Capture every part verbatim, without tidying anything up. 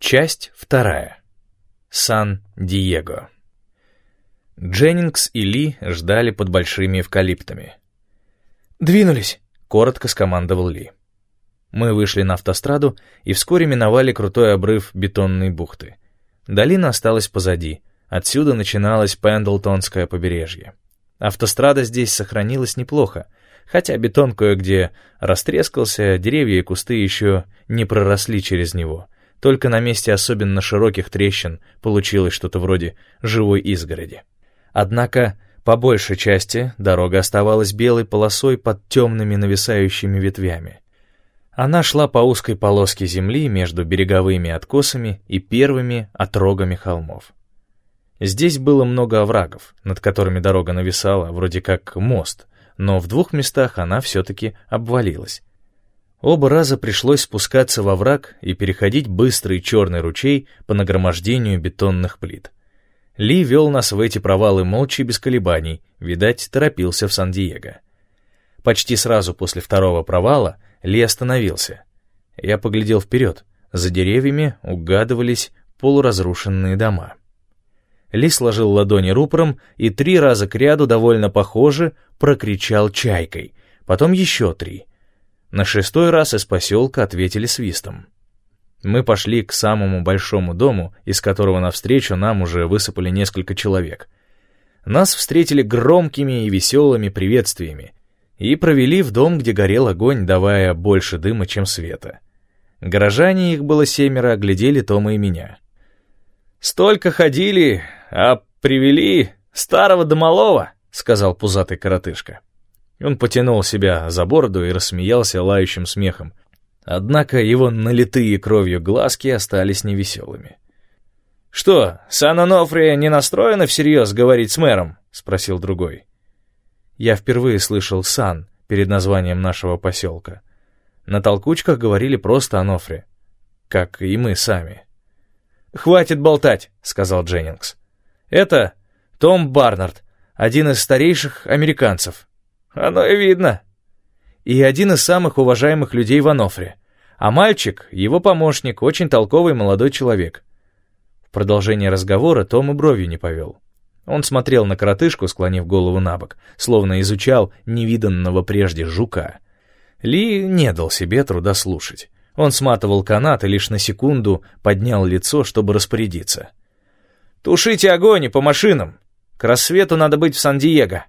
Часть вторая. Сан-Диего. Дженнингс и Ли ждали под большими эвкалиптами. «Двинулись!» — коротко скомандовал Ли. Мы вышли на автостраду и вскоре миновали крутой обрыв бетонной бухты. Долина осталась позади. Отсюда начиналось Пендлтонское побережье. Автострада здесь сохранилась неплохо, хотя бетон кое-где растрескался, деревья и кусты еще не проросли через него. Только на месте особенно широких трещин получилось что-то вроде живой изгороди. Однако, по большей части, дорога оставалась белой полосой под темными нависающими ветвями. Она шла по узкой полоске земли между береговыми откосами и первыми отрогами холмов. Здесь было много оврагов, над которыми дорога нависала, вроде как мост, но в двух местах она все-таки обвалилась. Оба раза пришлось спускаться во враг и переходить быстрый черный ручей по нагромождению бетонных плит. Ли вел нас в эти провалы молча и без колебаний, видать, торопился в Сан-Диего. Почти сразу после второго провала Ли остановился. Я поглядел вперед. За деревьями угадывались полуразрушенные дома. Ли сложил ладони рупором и три раза кряду довольно похоже прокричал чайкой, потом еще три. На шестой раз из поселка ответили свистом. Мы пошли к самому большому дому, из которого навстречу нам уже высыпали несколько человек. Нас встретили громкими и веселыми приветствиями и провели в дом, где горел огонь, давая больше дыма, чем света. Горожане, их было семеро, оглядели Тома и меня. «Столько ходили, а привели старого да малого», — сказал пузатый коротышка. Он потянул себя за бороду и рассмеялся лающим смехом. Однако его налитые кровью глазки остались невеселыми. «Что, Сан-Онофре не настроена всерьез говорить с мэром?» — спросил другой. Я впервые слышал «Сан» перед названием нашего поселка. На толкучках говорили просто «Онофре», как и мы сами. «Хватит болтать», — сказал Дженнингс. «Это Том Барнард, один из старейших американцев». «Оно и видно». «И один из самых уважаемых людей в Онофре. А мальчик, его помощник, очень толковый молодой человек». В продолжение разговора Том и бровью не повел. Он смотрел на коротышку, склонив голову на бок, словно изучал невиданного прежде жука. Ли не дал себе труда слушать. Он сматывал канат и лишь на секунду поднял лицо, чтобы распорядиться. «Тушите огонь и по машинам! К рассвету надо быть в Сан-Диего!»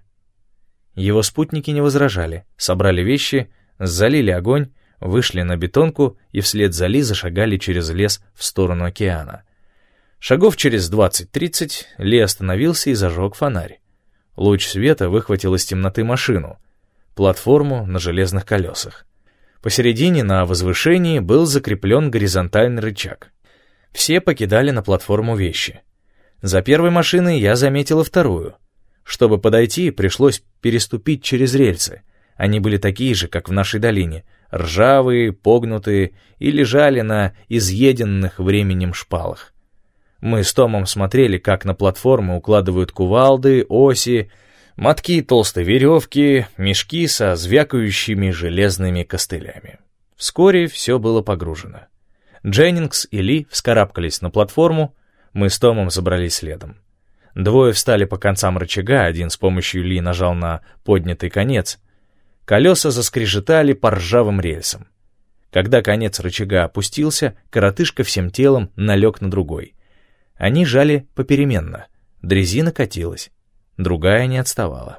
Его спутники не возражали, собрали вещи, залили огонь, вышли на бетонку и вслед за Ли зашагали через лес в сторону океана. Шагов через двадцать-тридцать Ли остановился и зажег фонарь. Луч света выхватил из темноты машину, платформу на железных колесах. Посередине на возвышении был закреплен горизонтальный рычаг. Все покидали на платформу вещи. За первой машиной я заметила вторую. Чтобы подойти, пришлось переступить через рельсы. Они были такие же, как в нашей долине, ржавые, погнутые и лежали на изъеденных временем шпалах. Мы с Томом смотрели, как на платформу укладывают кувалды, оси, мотки толстой веревки, мешки со звякающими железными костылями. Вскоре все было погружено. Дженнингс и Ли вскарабкались на платформу, мы с Томом забрались следом. Двое встали по концам рычага, один с помощью Ли нажал на поднятый конец. Колеса заскрежетали по ржавым рельсам. Когда конец рычага опустился, коротышка всем телом налег на другой. Они жали попеременно. Дрезина катилась. Другая не отставала.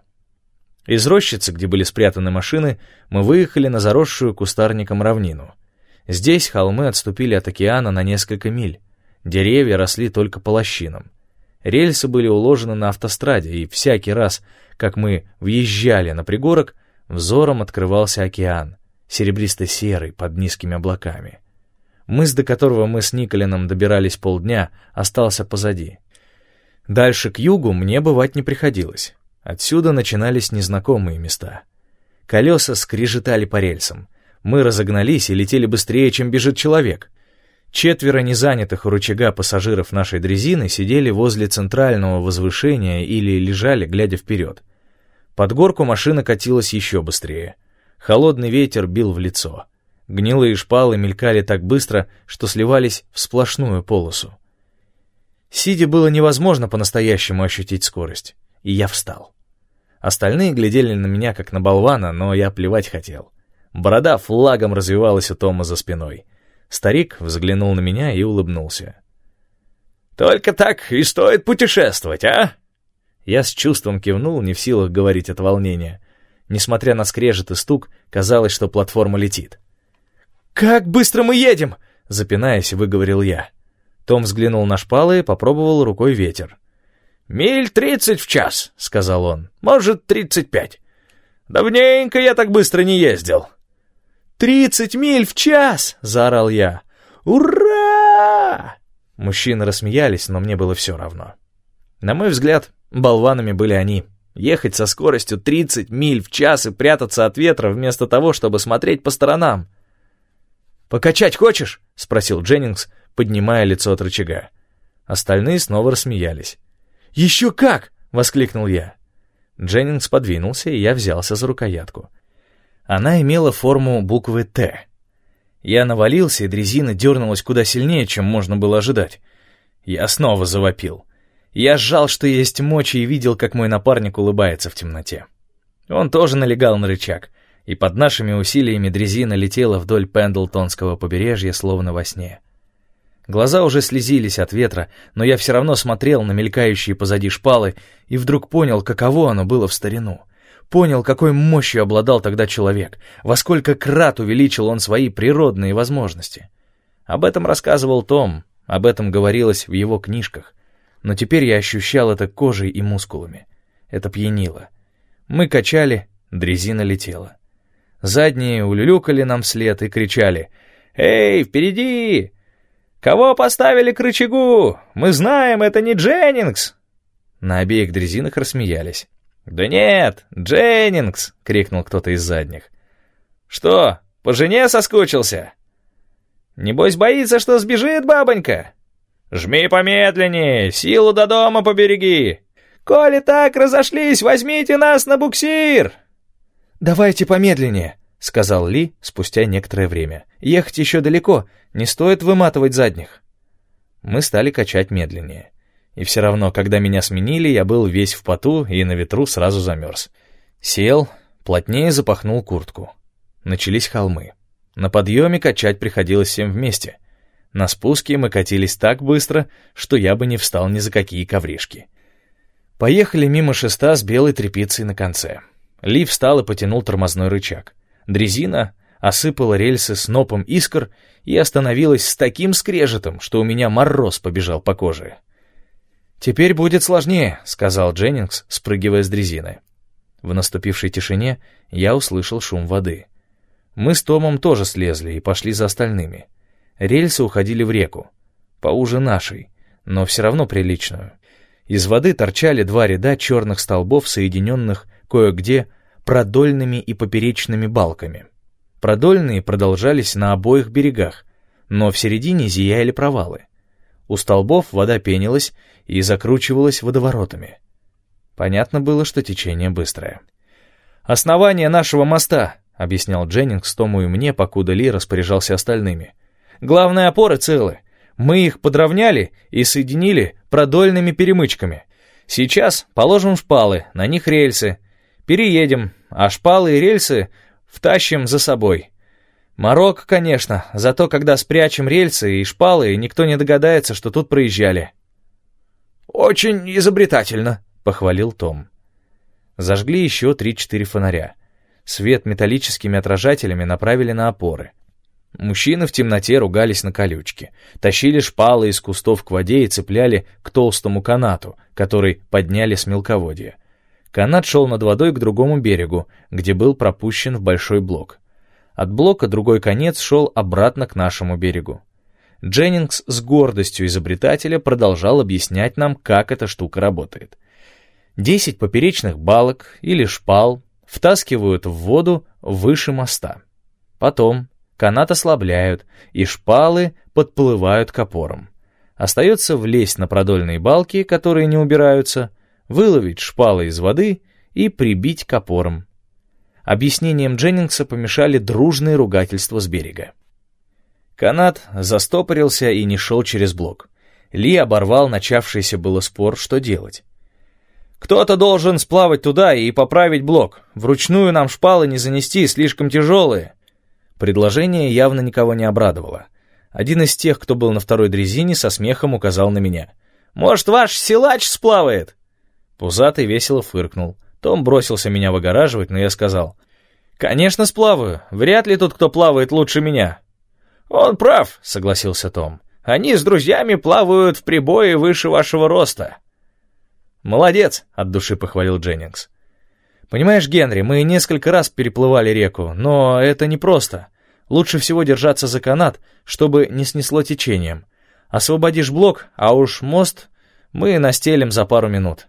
Из рощицы, где были спрятаны машины, мы выехали на заросшую кустарником равнину. Здесь холмы отступили от океана на несколько миль. Деревья росли только по лощинам. Рельсы были уложены на автостраде, и всякий раз, как мы въезжали на пригорок, взором открывался океан, серебристо-серый под низкими облаками. Мыс, до которого мы с Николином добирались полдня, остался позади. Дальше к югу мне бывать не приходилось. Отсюда начинались незнакомые места. Колеса скрежетали по рельсам. Мы разогнались и летели быстрее, чем бежит человек. Четверо незанятых у рычага пассажиров нашей дрезины сидели возле центрального возвышения или лежали, глядя вперед. Под горку машина катилась еще быстрее. Холодный ветер бил в лицо. Гнилые шпалы мелькали так быстро, что сливались в сплошную полосу. Сидя было невозможно по-настоящему ощутить скорость, и я встал. Остальные глядели на меня как на болвана, но я плевать хотел. Борода флагом развивалась у Тома за спиной. Старик взглянул на меня и улыбнулся. «Только так и стоит путешествовать, а?» Я с чувством кивнул, не в силах говорить от волнения. Несмотря на скрежет и стук, казалось, что платформа летит. «Как быстро мы едем!» — запинаясь, выговорил я. Том взглянул на шпалы и попробовал рукой ветер. «Миль тридцать в час», — сказал он. «Может, тридцать пять. Давненько я так быстро не ездил». «Тридцать миль в час!» — заорал я. «Ура!» Мужчины рассмеялись, но мне было все равно. На мой взгляд, болванами были они. Ехать со скоростью тридцать миль в час и прятаться от ветра вместо того, чтобы смотреть по сторонам. «Покачать хочешь?» — спросил Дженнингс, поднимая лицо от рычага. Остальные снова рассмеялись. «Еще как!» — воскликнул я. Дженнингс подвинулся, и я взялся за рукоятку. Она имела форму буквы «Т». Я навалился, и дрезина дернулась куда сильнее, чем можно было ожидать. Я снова завопил. Я сжал, что есть мочи, и видел, как мой напарник улыбается в темноте. Он тоже налегал на рычаг, и под нашими усилиями дрезина летела вдоль Пендлтонского побережья, словно во сне. Глаза уже слезились от ветра, но я все равно смотрел на мелькающие позади шпалы и вдруг понял, каково оно было в старину. Понял, какой мощью обладал тогда человек, во сколько крат увеличил он свои природные возможности. Об этом рассказывал Том, об этом говорилось в его книжках. Но теперь я ощущал это кожей и мускулами. Это пьянило. Мы качали, дрезина летела. Задние улюлюкали нам вслед и кричали: «Эй, впереди! Кого поставили к рычагу? Мы знаем, это не Дженнингс!» На обеих дрезинах рассмеялись. «Да нет, Дженнингс!» — крикнул кто-то из задних. «Что, по жене соскучился? Небось боится, что сбежит бабонька? Жми помедленнее, силу до дома побереги! Коли так разошлись, возьмите нас на буксир!» «Давайте помедленнее», — сказал Ли спустя некоторое время. «Ехать еще далеко, не стоит выматывать задних». Мы стали качать медленнее. И все равно, когда меня сменили, я был весь в поту и на ветру сразу замерз. Сел, плотнее запахнул куртку. Начались холмы. На подъеме качать приходилось всем вместе. На спуске мы катились так быстро, что я бы не встал ни за какие ковришки. Поехали мимо шеста с белой тряпицей на конце. Ли встал и потянул тормозной рычаг. Дрезина осыпала рельсы снопом искр и остановилась с таким скрежетом, что у меня мороз побежал по коже. «Теперь будет сложнее», — сказал Дженнингс, спрыгивая с дрезины. В наступившей тишине я услышал шум воды. Мы с Томом тоже слезли и пошли за остальными. Рельсы уходили в реку, поуже нашей, но все равно приличную. Из воды торчали два ряда черных столбов, соединенных кое-где продольными и поперечными балками. Продольные продолжались на обоих берегах, но в середине зияли провалы. У столбов вода пенилась и закручивалась водоворотами. Понятно было, что течение быстрое. «Основание нашего моста», — объяснял Дженнингс Тому и мне, покуда Ли распоряжался остальными. «Главные опоры целы. Мы их подровняли и соединили продольными перемычками. Сейчас положим шпалы, на них рельсы. Переедем, а шпалы и рельсы втащим за собой. Марок, конечно, зато когда спрячем рельсы и шпалы, никто не догадается, что тут проезжали». «Очень изобретательно», — похвалил Том. Зажгли еще три-четыре фонаря. Свет металлическими отражателями направили на опоры. Мужчины в темноте ругались на колючки, тащили шпалы из кустов к воде и цепляли к толстому канату, который подняли с мелководья. Канат шел над водой к другому берегу, где был пропущен в большой блок. От блока другой конец шел обратно к нашему берегу. Дженнингс с гордостью изобретателя продолжал объяснять нам, как эта штука работает. Десять поперечных балок или шпал втаскивают в воду выше моста. Потом канат ослабляют, и шпалы подплывают к опорам. Остается влезть на продольные балки, которые не убираются, выловить шпалы из воды и прибить к опорам. Объяснением Дженнингса помешали дружные ругательства с берега. Канат застопорился и не шел через блок. Ли оборвал начавшийся было спор, что делать. «Кто-то должен сплавать туда и поправить блок. Вручную нам шпалы не занести, слишком тяжелые». Предложение явно никого не обрадовало. Один из тех, кто был на второй дрезине, со смехом указал на меня. «Может, ваш силач сплавает?» Пузатый весело фыркнул. Том бросился меня выгораживать, но я сказал: «Конечно, сплаваю. Вряд ли тут кто плавает лучше меня». «Он прав», — согласился Том. «Они с друзьями плавают в прибое выше вашего роста». «Молодец», — от души похвалил Дженнингс. «Понимаешь, Генри, мы несколько раз переплывали реку, но это непросто. Лучше всего держаться за канат, чтобы не снесло течением. Освободишь блок, а уж мост мы настелим за пару минут».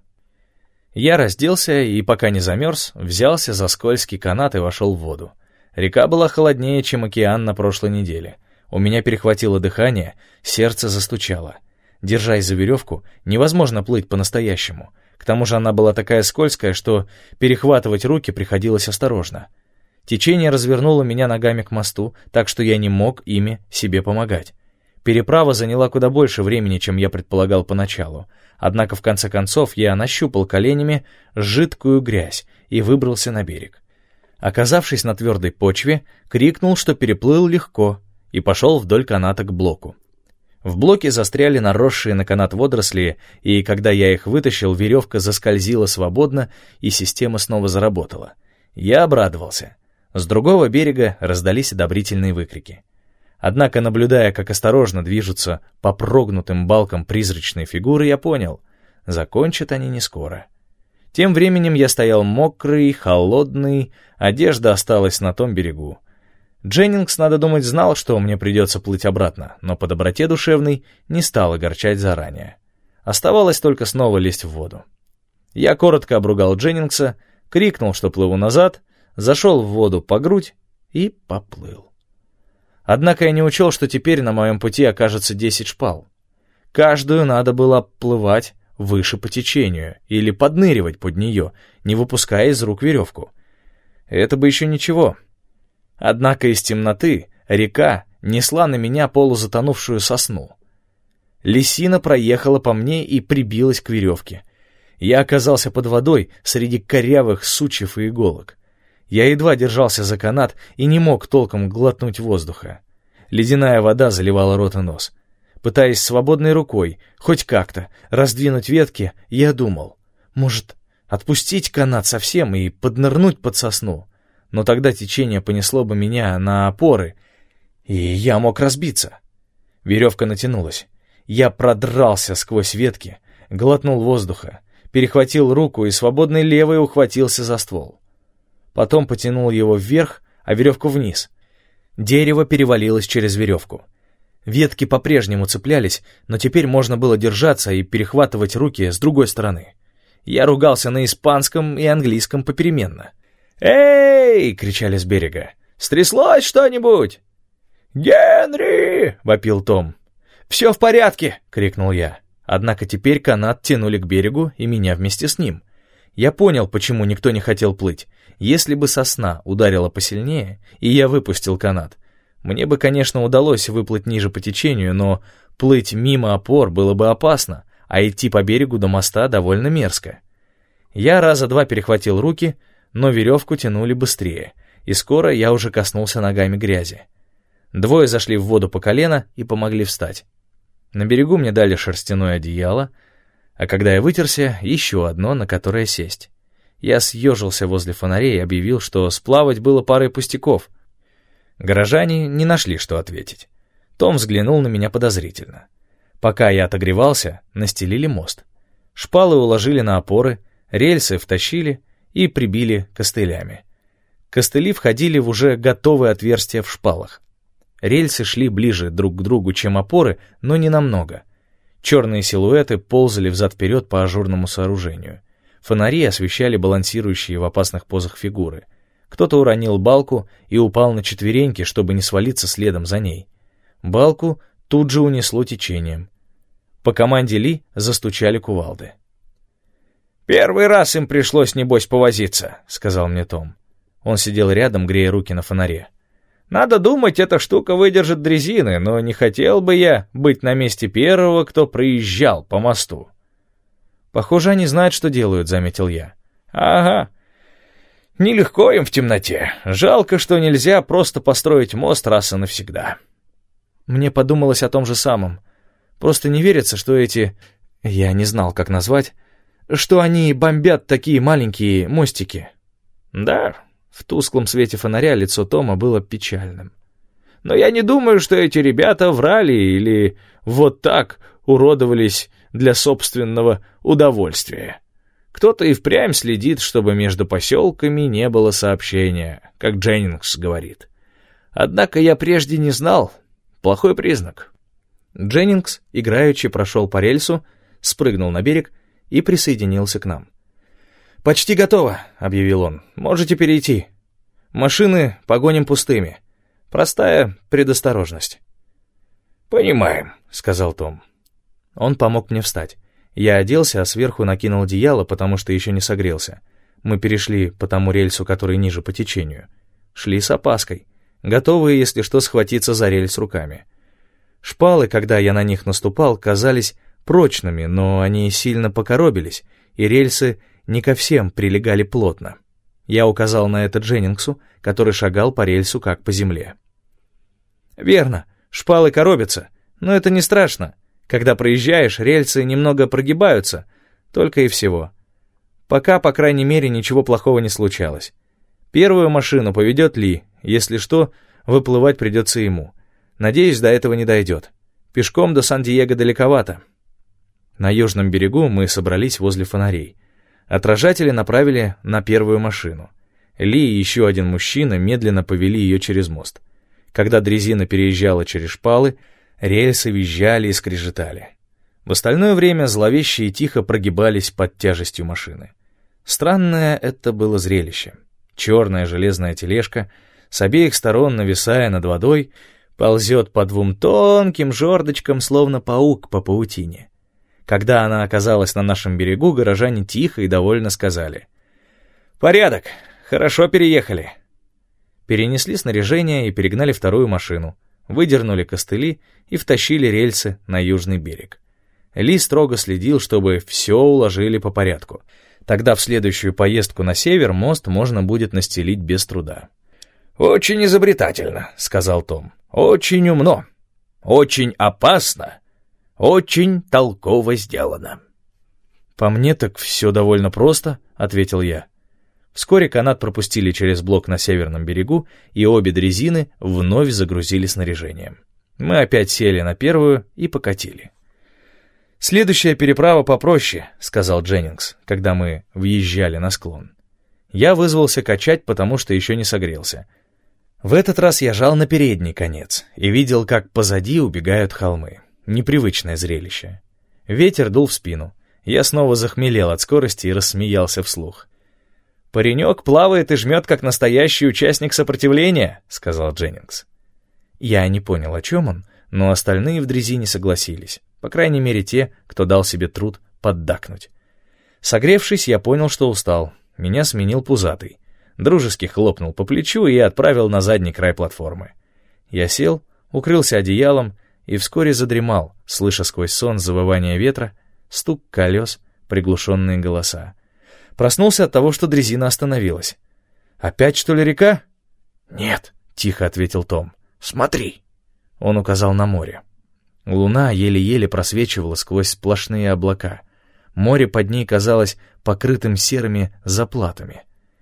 Я разделся и, пока не замерз, взялся за скользкий канат и вошел в воду. Река была холоднее, чем океан на прошлой неделе. У меня перехватило дыхание, сердце застучало. Держась за веревку, невозможно плыть по-настоящему. К тому же она была такая скользкая, что перехватывать руки приходилось осторожно. Течение развернуло меня ногами к мосту, так что я не мог ими себе помогать. Переправа заняла куда больше времени, чем я предполагал поначалу. Однако в конце концов я нащупал коленями жидкую грязь и выбрался на берег. Оказавшись на твердой почве, крикнул, что переплыл легко, и пошел вдоль каната к блоку. В блоке застряли наросшие на канат водоросли, и когда я их вытащил, веревка заскользила свободно, и система снова заработала. Я обрадовался. С другого берега раздались одобрительные выкрики. Однако, наблюдая, как осторожно движутся по прогнутым балкам призрачные фигуры, я понял — закончат они не скоро. Тем временем я стоял мокрый, холодный, одежда осталась на том берегу. Дженнингс, надо думать, знал, что мне придется плыть обратно, но по доброте душевной не стал огорчать заранее. Оставалось только снова лезть в воду. Я коротко обругал Дженнингса, крикнул, что плыву назад, зашел в воду по грудь и поплыл. Однако я не учел, что теперь на моем пути окажется десять шпал. Каждую надо было плывать выше по течению или подныривать под нее, не выпуская из рук веревку. Это бы еще ничего. Однако из темноты река несла на меня полузатонувшую сосну. Лисина проехала по мне и прибилась к веревке. Я оказался под водой среди корявых сучьев и иголок. Я едва держался за канат и не мог толком глотнуть воздуха. Ледяная вода заливала рот и нос. Пытаясь свободной рукой, хоть как-то, раздвинуть ветки, я думал, может, отпустить канат совсем и поднырнуть под сосну. Но тогда течение понесло бы меня на опоры, и я мог разбиться. Веревка натянулась. Я продрался сквозь ветки, глотнул воздуха, перехватил руку и свободной левой ухватился за ствол. Потом потянул его вверх, а веревку вниз. Дерево перевалилось через веревку. Ветки по-прежнему цеплялись, но теперь можно было держаться и перехватывать руки с другой стороны. Я ругался на испанском и английском попеременно. «Эй!» — кричали с берега. «Стряслось что-нибудь?» «Генри!» — вопил Том. «Все в порядке!» — крикнул я. Однако теперь канат тянули к берегу, и меня вместе с ним. Я понял, почему никто не хотел плыть. Если бы сосна ударила посильнее, и я выпустил канат, мне бы, конечно, удалось выплыть ниже по течению, но плыть мимо опор было бы опасно, а идти по берегу до моста довольно мерзко. Я раза два перехватил руки, но веревку тянули быстрее, и скоро я уже коснулся ногами грязи. Двое зашли в воду по колено и помогли встать. На берегу мне дали шерстяное одеяло, а когда я вытерся, еще одно, на которое сесть. Я съежился возле фонарей и объявил, что сплавать было парой пустяков. Горожане не нашли, что ответить. Том взглянул на меня подозрительно. Пока я отогревался, настелили мост. Шпалы уложили на опоры, рельсы втащили и прибили костылями. Костыли входили в уже готовые отверстия в шпалах. Рельсы шли ближе друг к другу, чем опоры, но не намного. Черные силуэты ползали взад-вперед по ажурному сооружению. Фонари освещали балансирующие в опасных позах фигуры. Кто-то уронил балку и упал на четвереньки, чтобы не свалиться следом за ней. Балку тут же унесло течением. По команде Ли застучали кувалды. «Первый раз им пришлось, небось, повозиться», — сказал мне Том. Он сидел рядом, грея руки на фонаре. «Надо думать, эта штука выдержит дрезины, но не хотел бы я быть на месте первого, кто проезжал по мосту». «Похоже, они знают, что делают», — заметил я. «Ага. Нелегко им в темноте. Жалко, что нельзя просто построить мост раз и навсегда». Мне подумалось о том же самом. Просто не верится, что эти... Я не знал, как назвать... Что они бомбят такие маленькие мостики. Да, в тусклом свете фонаря лицо Тома было печальным. Но я не думаю, что эти ребята врали или вот так уродовались для собственного удовольствия. Кто-то и впрямь следит, чтобы между поселками не было сообщения, как Дженнингс говорит. Однако я прежде не знал. Плохой признак. Дженнингс играючи прошел по рельсу, спрыгнул на берег и присоединился к нам. «Почти готово», — объявил он. «Можете перейти. Машины погоним пустыми. Простая предосторожность». «Понимаем», — сказал Том. Он помог мне встать. Я оделся, а сверху накинул одеяло, потому что еще не согрелся. Мы перешли по тому рельсу, который ниже по течению. Шли с опаской, готовые, если что, схватиться за рельс руками. Шпалы, когда я на них наступал, казались прочными, но они сильно покоробились, и рельсы не ко всем прилегали плотно. Я указал на это Дженнингсу, который шагал по рельсу, как по земле. «Верно, шпалы коробятся, но это не страшно. Когда проезжаешь, рельсы немного прогибаются, только и всего. Пока, по крайней мере, ничего плохого не случалось. Первую машину поведет Ли, если что, выплывать придется ему. Надеюсь, до этого не дойдет. Пешком до Сан-Диего далековато». На южном берегу мы собрались возле фонарей. Отражатели направили на первую машину. Ли и еще один мужчина медленно повели ее через мост. Когда дрезина переезжала через шпалы, рельсы визжали и скрежетали. В остальное время зловеще и тихо прогибались под тяжестью машины. Странное это было зрелище. Черная железная тележка, с обеих сторон нависая над водой, ползет по двум тонким жердочкам, словно паук по паутине. Когда она оказалась на нашем берегу, горожане тихо и довольно сказали: «Порядок, хорошо переехали». Перенесли снаряжение и перегнали вторую машину, выдернули костыли и втащили рельсы на южный берег. Ли строго следил, чтобы все уложили по порядку. Тогда в следующую поездку на север мост можно будет настелить без труда. «Очень изобретательно», — сказал Том. «Очень умно. Очень опасно. Очень толково сделано». «По мне так все довольно просто», — ответил я. Вскоре канат пропустили через блок на северном берегу, и обе дрезины вновь загрузили снаряжением. Мы опять сели на первую и покатили. «Следующая переправа попроще», — сказал Дженнингс, когда мы въезжали на склон. Я вызвался качать, потому что еще не согрелся. В этот раз я жал на передний конец и видел, как позади убегают холмы. Непривычное зрелище. Ветер дул в спину. Я снова захмелел от скорости и рассмеялся вслух. «Паренек плавает и жмет, как настоящий участник сопротивления», — сказал Дженнингс. Я не понял, о чем он, но остальные в дрезине согласились. По крайней мере, те, кто дал себе труд поддакнуть. Согревшись, я понял, что устал. Меня сменил пузатый. Дружески хлопнул по плечу и отправил на задний край платформы. Я сел, укрылся одеялом и вскоре задремал, слыша сквозь сон завывание ветра, стук колес, приглушенные голоса. Проснулся от того, что дрезина остановилась. «Опять, что ли, река?» «Нет», — тихо ответил Том. «Смотри». Он указал на море. Луна еле-еле просвечивала сквозь сплошные облака. Море под ней казалось покрытым серыми заплатами.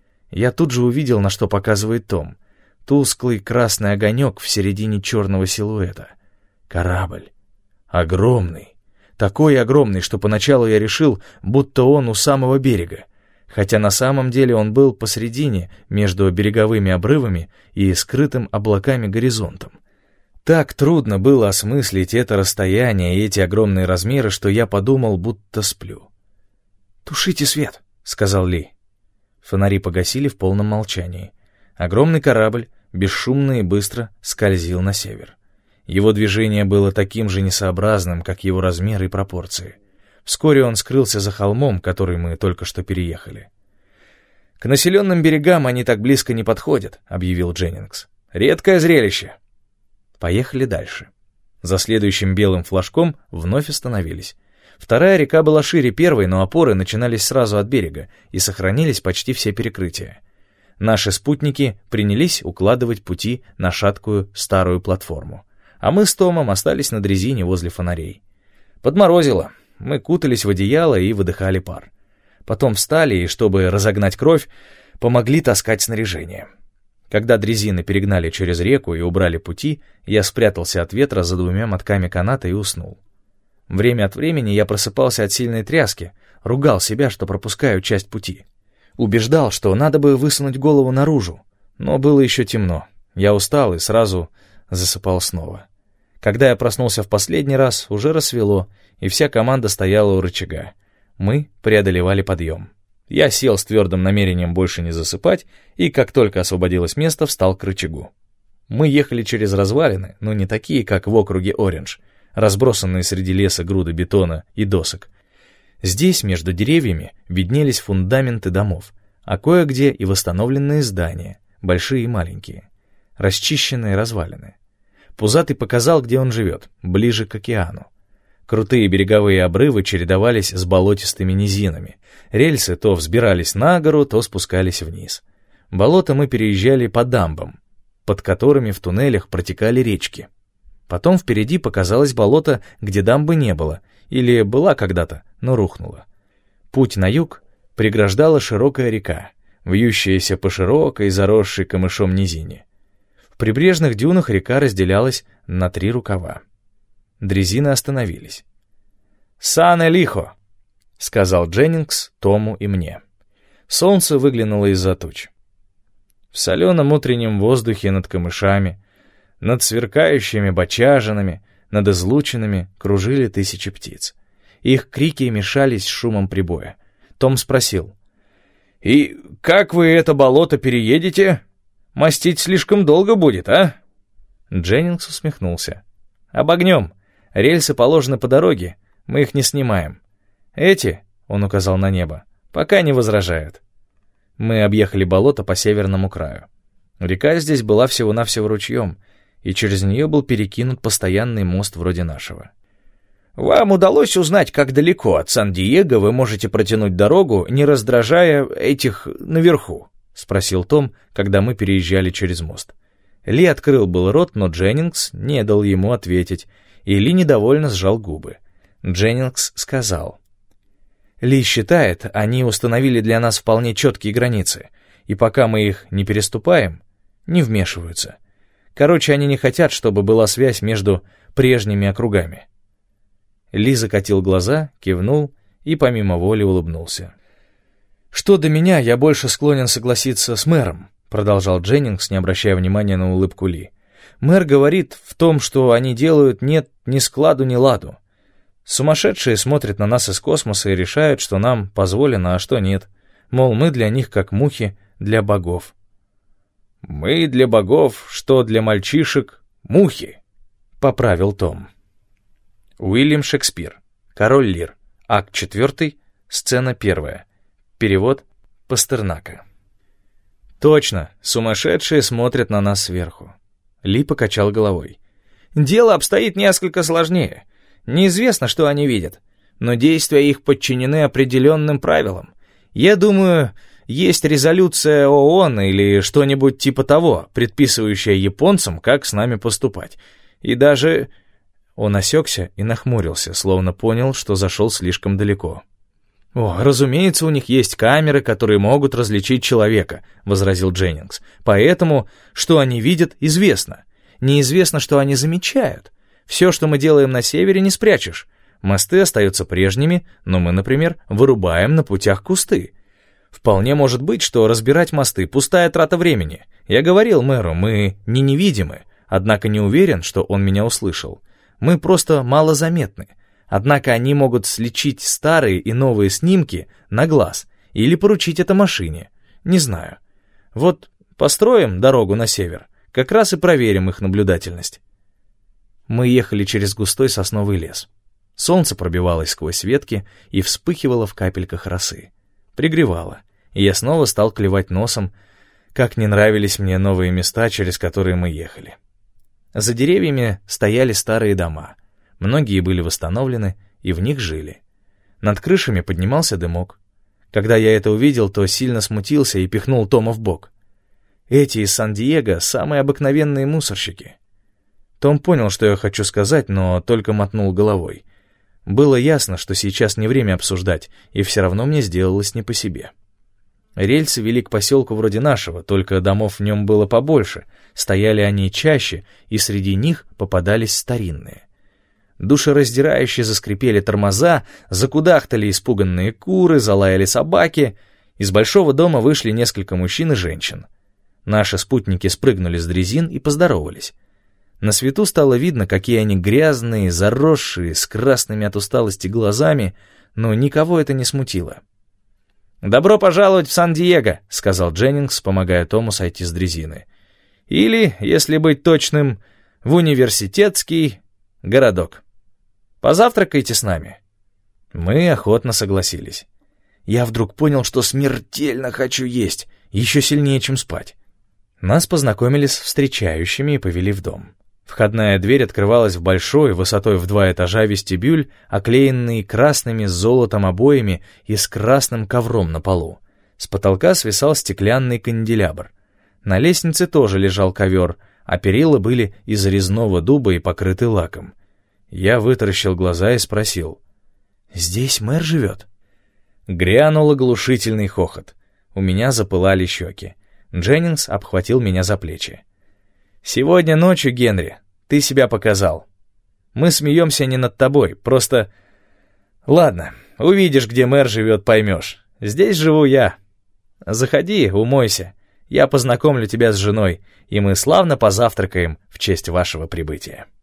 Я тут же увидел, на что показывает Том. Тусклый красный огонек в середине черного силуэта. Корабль. Огромный. Такой огромный, что поначалу я решил, будто он у самого берега. Хотя на самом деле он был посредине, между береговыми обрывами и скрытым облаками горизонтом. Так трудно было осмыслить это расстояние и эти огромные размеры, что я подумал, будто сплю. «Тушите свет», — сказал Ли. Фонари погасили в полном молчании. Огромный корабль бесшумно и быстро скользил на север. Его движение было таким же несообразным, как его размер и пропорции. Вскоре он скрылся за холмом, который мы только что переехали. «К населенным берегам они так близко не подходят», — объявил Дженнингс. «Редкое зрелище». Поехали дальше. За следующим белым флажком вновь остановились. Вторая река была шире первой, но опоры начинались сразу от берега и сохранились почти все перекрытия. Наши спутники принялись укладывать пути на шаткую старую платформу, а мы с Томом остались на дрезине возле фонарей. Подморозило, мы кутались в одеяло и выдыхали пар. Потом встали и, чтобы разогнать кровь, помогли таскать снаряжение. Когда дрезины перегнали через реку и убрали пути, я спрятался от ветра за двумя мотками каната и уснул. Время от времени я просыпался от сильной тряски, ругал себя, что пропускаю часть пути. Убеждал, что надо бы высунуть голову наружу, но было еще темно. Я устал и сразу засыпал снова. Когда я проснулся в последний раз, уже рассвело, и вся команда стояла у рычага. Мы преодолевали подъем. Я сел с твердым намерением больше не засыпать, и как только освободилось место, встал к рычагу. Мы ехали через развалины, но не такие, как в округе Ориндж, разбросанные среди леса груды бетона и досок. Здесь между деревьями виднелись фундаменты домов, а кое-где и восстановленные здания, большие и маленькие, расчищенные развалины. Пузатый показал, где он живет, ближе к океану. Крутые береговые обрывы чередовались с болотистыми низинами. Рельсы то взбирались на гору, то спускались вниз. Болото мы переезжали по дамбам, под которыми в туннелях протекали речки. Потом впереди показалось болото, где дамбы не было, или была когда-то, но рухнула. Путь на юг преграждала широкая река, вьющаяся по широкой, заросшей камышом низине. В прибрежных дюнах река разделялась на три рукава. Дрезины остановились. «Сан-Элихо», — сказал Дженнингс Тому и мне. Солнце выглянуло из-за туч. В соленом утреннем воздухе над камышами, над сверкающими бочажинами, над излучинами кружили тысячи птиц. Их крики мешались с шумом прибоя. Том спросил: «И как вы это болото переедете? Мастить слишком долго будет, а?» Дженнингс усмехнулся. «Обогнем. Рельсы положены по дороге, мы их не снимаем. Эти, — он указал на небо, — пока не возражают». Мы объехали болото по северному краю. Река здесь была всего-навсего ручьем, и через нее был перекинут постоянный мост вроде нашего. «Вам удалось узнать, как далеко от Сан-Диего вы можете протянуть дорогу, не раздражая этих наверху?» — спросил Том, когда мы переезжали через мост. Ли открыл был рот, но Дженнингс не дал ему ответить, и Ли недовольно сжал губы. Дженнингс сказал: «Ли считает, они установили для нас вполне четкие границы, и пока мы их не переступаем, не вмешиваются. Короче, они не хотят, чтобы была связь между прежними округами». Ли закатил глаза, кивнул и помимо воли улыбнулся. «Что до меня, я больше склонен согласиться с мэром», — продолжал Дженнингс, не обращая внимания на улыбку Ли. «Мэр говорит, в том, что они делают, нет ни складу, ни ладу. Сумасшедшие смотрят на нас из космоса и решают, что нам позволено, а что нет. Мол, мы для них как мухи для богов». «Мы для богов, что для мальчишек мухи», — поправил Том. Уильям Шекспир. Король Лир. Акт четвертый, сцена первая. Перевод Пастернака. «Точно, сумасшедшие смотрят на нас сверху». Ли покачал головой. «Дело обстоит несколько сложнее. Неизвестно, что они видят, но действия их подчинены определенным правилам. Я думаю, есть резолюция ООН или что-нибудь типа того, предписывающая японцам, как с нами поступать. И даже...» Он осекся и нахмурился, словно понял, что зашел слишком далеко. «О, разумеется, у них есть камеры, которые могут различить человека», — возразил Дженнингс. «Поэтому, что они видят, известно. Неизвестно, что они замечают. Все, что мы делаем на севере, не спрячешь. Мосты остаются прежними, но мы, например, вырубаем на путях кусты. Вполне может быть, что разбирать мосты — пустая трата времени. Я говорил мэру, мы не невидимы, однако не уверен, что он меня услышал. Мы просто малозаметны. Однако они могут сличить старые и новые снимки на глаз или поручить это машине. Не знаю. Вот построим дорогу на север, как раз и проверим их наблюдательность». Мы ехали через густой сосновый лес. Солнце пробивалось сквозь ветки и вспыхивало в капельках росы. Пригревало, и я снова стал клевать носом, как не нравились мне новые места, через которые мы ехали. За деревьями стояли старые дома. Многие были восстановлены, и в них жили. Над крышами поднимался дымок. Когда я это увидел, то сильно смутился и пихнул Тома в бок. Эти из Сан-Диего — самые обыкновенные мусорщики. Том понял, что я хочу сказать, но только мотнул головой. Было ясно, что сейчас не время обсуждать, и все равно мне сделалось не по себе. Рельсы вели к поселку вроде нашего, только домов в нем было побольше, стояли они чаще, и среди них попадались старинные. Душераздирающе заскрипели тормоза, закудахтали испуганные куры, залаяли собаки. Из большого дома вышли несколько мужчин и женщин. Наши спутники спрыгнули с дрезин и поздоровались. На свету стало видно, какие они грязные, заросшие, с красными от усталости глазами, но никого это не смутило. «Добро пожаловать в Сан-Диего», — сказал Дженнингс, помогая Тому сойти с дрезины. «Или, если быть точным, в университетский городок. Позавтракайте с нами». Мы охотно согласились. Я вдруг понял, что смертельно хочу есть, еще сильнее, чем спать. Нас познакомили с встречающими и повели в дом. Входная дверь открывалась в большой, высотой в два этажа вестибюль, оклеенный красными с золотом обоями и с красным ковром на полу. С потолка свисал стеклянный канделябр. На лестнице тоже лежал ковер, а перила были из резного дуба и покрыты лаком. Я вытаращил глаза и спросил: «Здесь мэр живет?» Грянул оглушительный хохот. У меня запылали щеки. Дженнингс обхватил меня за плечи. «Сегодня ночью, Генри, ты себя показал. Мы смеемся не над тобой, просто... Ладно, увидишь, где мэр живет, поймешь. Здесь живу я. Заходи, умойся. Я познакомлю тебя с женой, и мы славно позавтракаем в честь вашего прибытия».